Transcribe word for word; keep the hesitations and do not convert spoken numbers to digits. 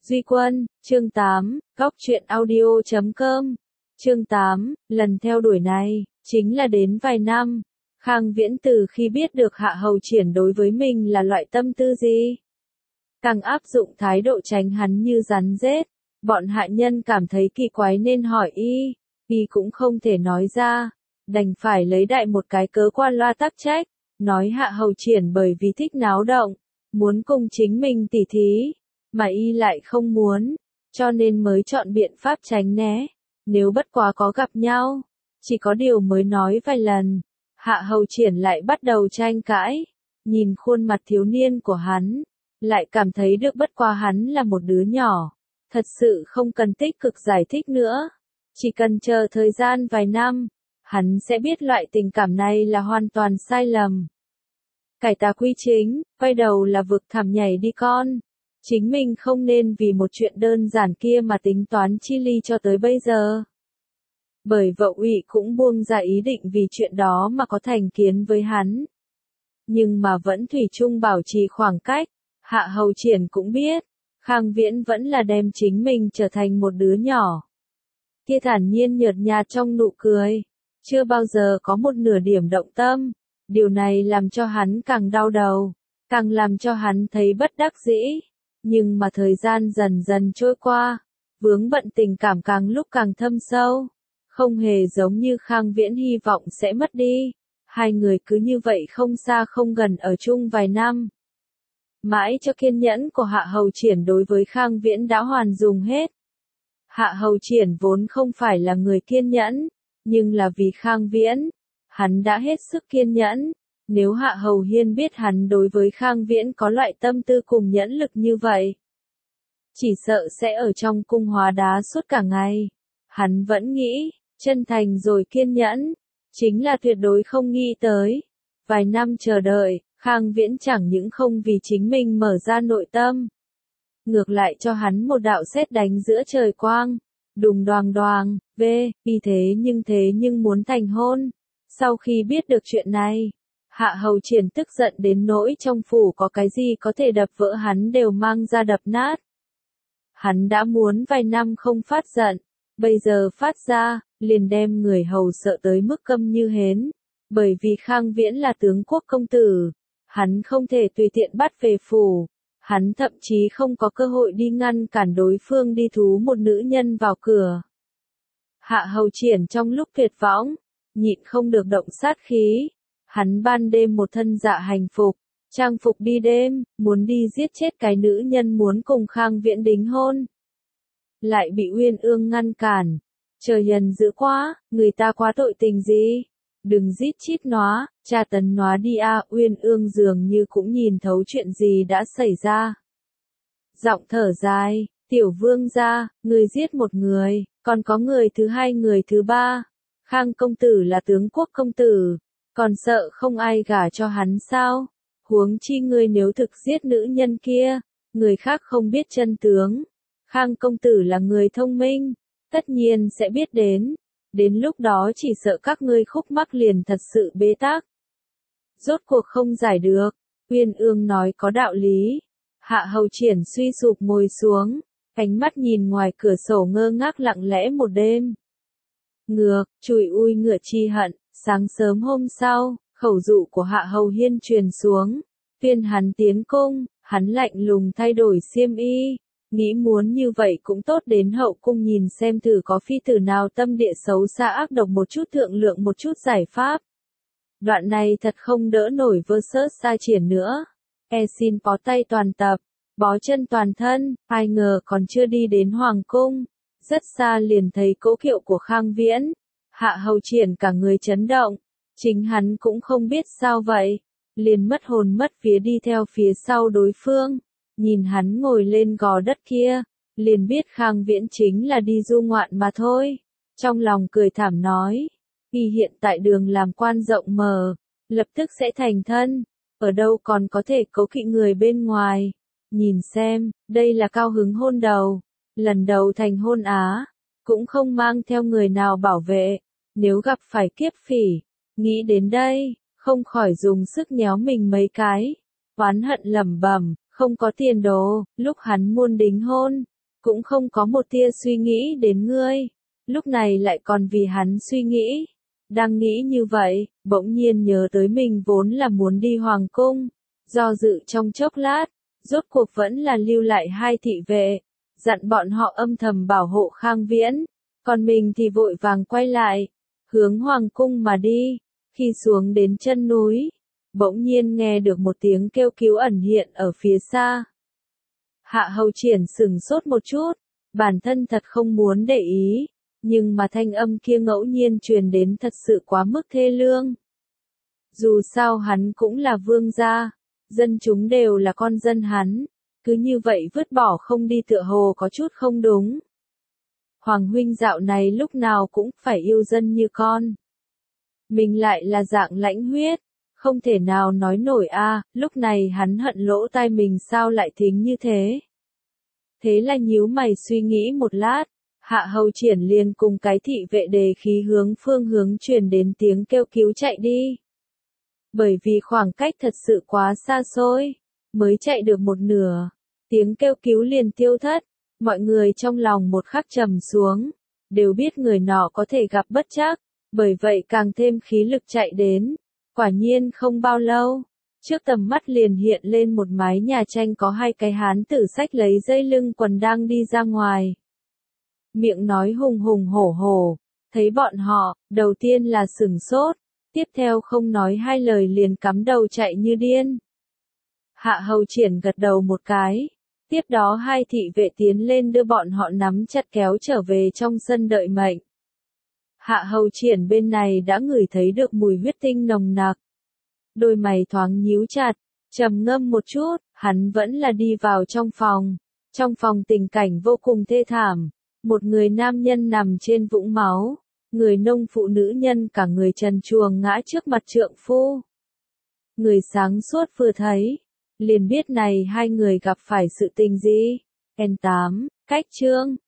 Duy Quân, chương tám, góc truyện audio chấm com. Chương tám, lần theo đuổi này, chính là đến vài năm. Khang Viễn từ khi biết được Hạ Hầu Triển đối với mình là loại tâm tư gì, càng áp dụng thái độ tránh hắn như rắn rết. Bọn hạ nhân cảm thấy kỳ quái nên hỏi y, y cũng không thể nói ra, đành phải lấy đại một cái cớ qua loa tắc trách, nói Hạ Hầu Triển bởi vì thích náo động, muốn cùng chính mình tỉ thí, mà y lại không muốn, cho nên mới chọn biện pháp tránh né. Nếu bất quá có gặp nhau, chỉ có điều mới nói vài lần, Hạ Hầu Triển lại bắt đầu tranh cãi, nhìn khuôn mặt thiếu niên của hắn, lại cảm thấy được bất quá hắn là một đứa nhỏ, thật sự không cần tích cực giải thích nữa, chỉ cần chờ thời gian vài năm, hắn sẽ biết loại tình cảm này là hoàn toàn sai lầm. Cải tà quy chính, quay đầu là vực thẳm nhảy đi con. Chính mình không nên vì một chuyện đơn giản kia mà tính toán chi ly cho tới bây giờ. Bởi vợ ủy cũng buông ra ý định vì chuyện đó mà có thành kiến với hắn. Nhưng mà vẫn thủy chung bảo trì khoảng cách, Hạ Hầu Triển cũng biết, Khang Viễn vẫn là đem chính mình trở thành một đứa nhỏ. Kia thản nhiên nhợt nhạt trong nụ cười, chưa bao giờ có một nửa điểm động tâm, điều này làm cho hắn càng đau đầu, càng làm cho hắn thấy bất đắc dĩ. Nhưng mà thời gian dần dần trôi qua, vướng bận tình cảm càng lúc càng thâm sâu, không hề giống như Khang Viễn hy vọng sẽ mất đi. Hai người cứ như vậy không xa không gần ở chung vài năm. Mãi cho kiên nhẫn của Hạ Hầu Triển đối với Khang Viễn đã hoàn dùng hết. Hạ Hầu Triển vốn không phải là người kiên nhẫn, nhưng là vì Khang Viễn, hắn đã hết sức kiên nhẫn. Nếu Hạ Hầu Hiên biết hắn đối với Khang Viễn có loại tâm tư cùng nhẫn lực như vậy, chỉ sợ sẽ ở trong cung hóa đá suốt cả ngày. Hắn vẫn nghĩ, chân thành rồi kiên nhẫn, chính là tuyệt đối không nghĩ tới. Vài năm chờ đợi, Khang Viễn chẳng những không vì chính mình mở ra nội tâm, ngược lại cho hắn một đạo sét đánh giữa trời quang, đùng đoàng đoàng, về, vì thế nhưng thế nhưng muốn thành hôn. Sau khi biết được chuyện này, Hạ Hầu Triển tức giận đến nỗi trong phủ có cái gì có thể đập vỡ hắn đều mang ra đập nát. Hắn đã muốn vài năm không phát giận, bây giờ phát ra, liền đem người hầu sợ tới mức câm như hến. Bởi vì Khang Viễn là tướng quốc công tử, hắn không thể tùy tiện bắt về phủ, hắn thậm chí không có cơ hội đi ngăn cản đối phương đi thú một nữ nhân vào cửa. Hạ Hầu Triển trong lúc tuyệt võng, nhịn không được động sát khí. Hắn ban đêm một thân dạ hành phục, trang phục đi đêm, muốn đi giết chết cái nữ nhân muốn cùng Khang Viễn đính hôn. Lại bị Uyên Ương ngăn cản. Trời hiền dữ quá, người ta quá tội tình gì? Đừng giết chít nó, tra tấn nó đi a. Uyên Ương dường như cũng nhìn thấu chuyện gì đã xảy ra. Giọng thở dài, tiểu vương gia, người giết một người, còn có người thứ hai người thứ ba. Khang công tử là tướng quốc công tử. Còn sợ không ai gả cho hắn sao? Huống chi ngươi nếu thực giết nữ nhân kia, người khác không biết chân tướng. Khang công tử là người thông minh, tất nhiên sẽ biết đến. Đến lúc đó chỉ sợ các ngươi khúc mắc liền thật sự bế tắc. Rốt cuộc không giải được, Uyên Ương nói có đạo lý. Hạ Hầu Triển suy sụp ngồi xuống, ánh mắt nhìn ngoài cửa sổ ngơ ngác lặng lẽ một đêm. Ngược, chùi ui ngựa chi hận. Sáng sớm hôm sau, khẩu dụ của Hạ Hầu Hiên truyền xuống, tuyên hắn tiến cung, hắn lạnh lùng thay đổi xiêm y, nghĩ muốn như vậy cũng tốt đến hậu cung nhìn xem thử có phi tử nào tâm địa xấu xa ác độc một chút thượng lượng một chút giải pháp. Đoạn này thật không đỡ nổi versus sai triển nữa, e xin bó tay toàn tập, bó chân toàn thân, ai ngờ còn chưa đi đến hoàng cung, rất xa liền thấy cỗ kiệu của Khang Viễn. Hạ Hầu Triển cả người chấn động, chính hắn cũng không biết sao vậy, liền mất hồn mất vía đi theo phía sau đối phương, nhìn hắn ngồi lên gò đất kia, liền biết Khang Viễn chính là đi du ngoạn mà thôi, trong lòng cười thảm nói, y hiện tại đường làm quan rộng mở, lập tức sẽ thành thân, ở đâu còn có thể cố kỵ người bên ngoài, nhìn xem, đây là cao hứng hôn đầu, lần đầu thành hôn á. Cũng không mang theo người nào bảo vệ, nếu gặp phải kiếp phỉ, nghĩ đến đây, không khỏi dùng sức nhéo mình mấy cái, oán hận lẩm bẩm, không có tiền đồ, lúc hắn muôn đính hôn, cũng không có một tia suy nghĩ đến ngươi. Lúc này lại còn vì hắn suy nghĩ. Đang nghĩ như vậy, bỗng nhiên nhớ tới mình vốn là muốn đi hoàng cung. Do dự trong chốc lát, rốt cuộc vẫn là lưu lại hai thị vệ, dặn bọn họ âm thầm bảo hộ Khang Viễn, còn mình thì vội vàng quay lại, hướng hoàng cung mà đi. Khi xuống đến chân núi, bỗng nhiên nghe được một tiếng kêu cứu ẩn hiện ở phía xa. Hạ Hầu Triển sửng sốt một chút, bản thân thật không muốn để ý, nhưng mà thanh âm kia ngẫu nhiên truyền đến thật sự quá mức thê lương. Dù sao hắn cũng là vương gia, dân chúng đều là con dân hắn, cứ như vậy vứt bỏ không đi tựa hồ có chút không đúng. Hoàng huynh dạo này lúc nào cũng phải yêu dân như con. Mình lại là dạng lãnh huyết, không thể nào nói nổi a. Lúc này hắn hận lỗ tai mình sao lại thính như thế. Thế là nhíu mày suy nghĩ một lát, Hạ Hầu Triển liền cùng cái thị vệ đề khí hướng phương hướng truyền đến tiếng kêu cứu chạy đi. Bởi vì khoảng cách thật sự quá xa xôi, mới chạy được một nửa, tiếng kêu cứu liền tiêu thất, mọi người trong lòng một khắc trầm xuống, đều biết người nọ có thể gặp bất trắc, bởi vậy càng thêm khí lực chạy đến. Quả nhiên không bao lâu, trước tầm mắt liền hiện lên một mái nhà tranh có hai cái hán tử xách lấy dây lưng quần đang đi ra ngoài. Miệng nói hùng hùng hổ hổ, thấy bọn họ, đầu tiên là sửng sốt, tiếp theo không nói hai lời liền cắm đầu chạy như điên. Hạ Hầu Triển gật đầu một cái, tiếp đó hai thị vệ tiến lên đưa bọn họ nắm chặt kéo trở về trong sân đợi mệnh. Hạ Hầu Triển bên này đã ngửi thấy được mùi huyết tinh nồng nặc. Đôi mày thoáng nhíu chặt, trầm ngâm một chút, hắn vẫn là đi vào trong phòng. Trong phòng tình cảnh vô cùng thê thảm, một người nam nhân nằm trên vũng máu, người nông phụ nữ nhân cả người trần truồng ngã trước mặt trượng phu. Người sáng suốt vừa thấy, liền biết này hai người gặp phải sự tình gì. N tám, cách chương.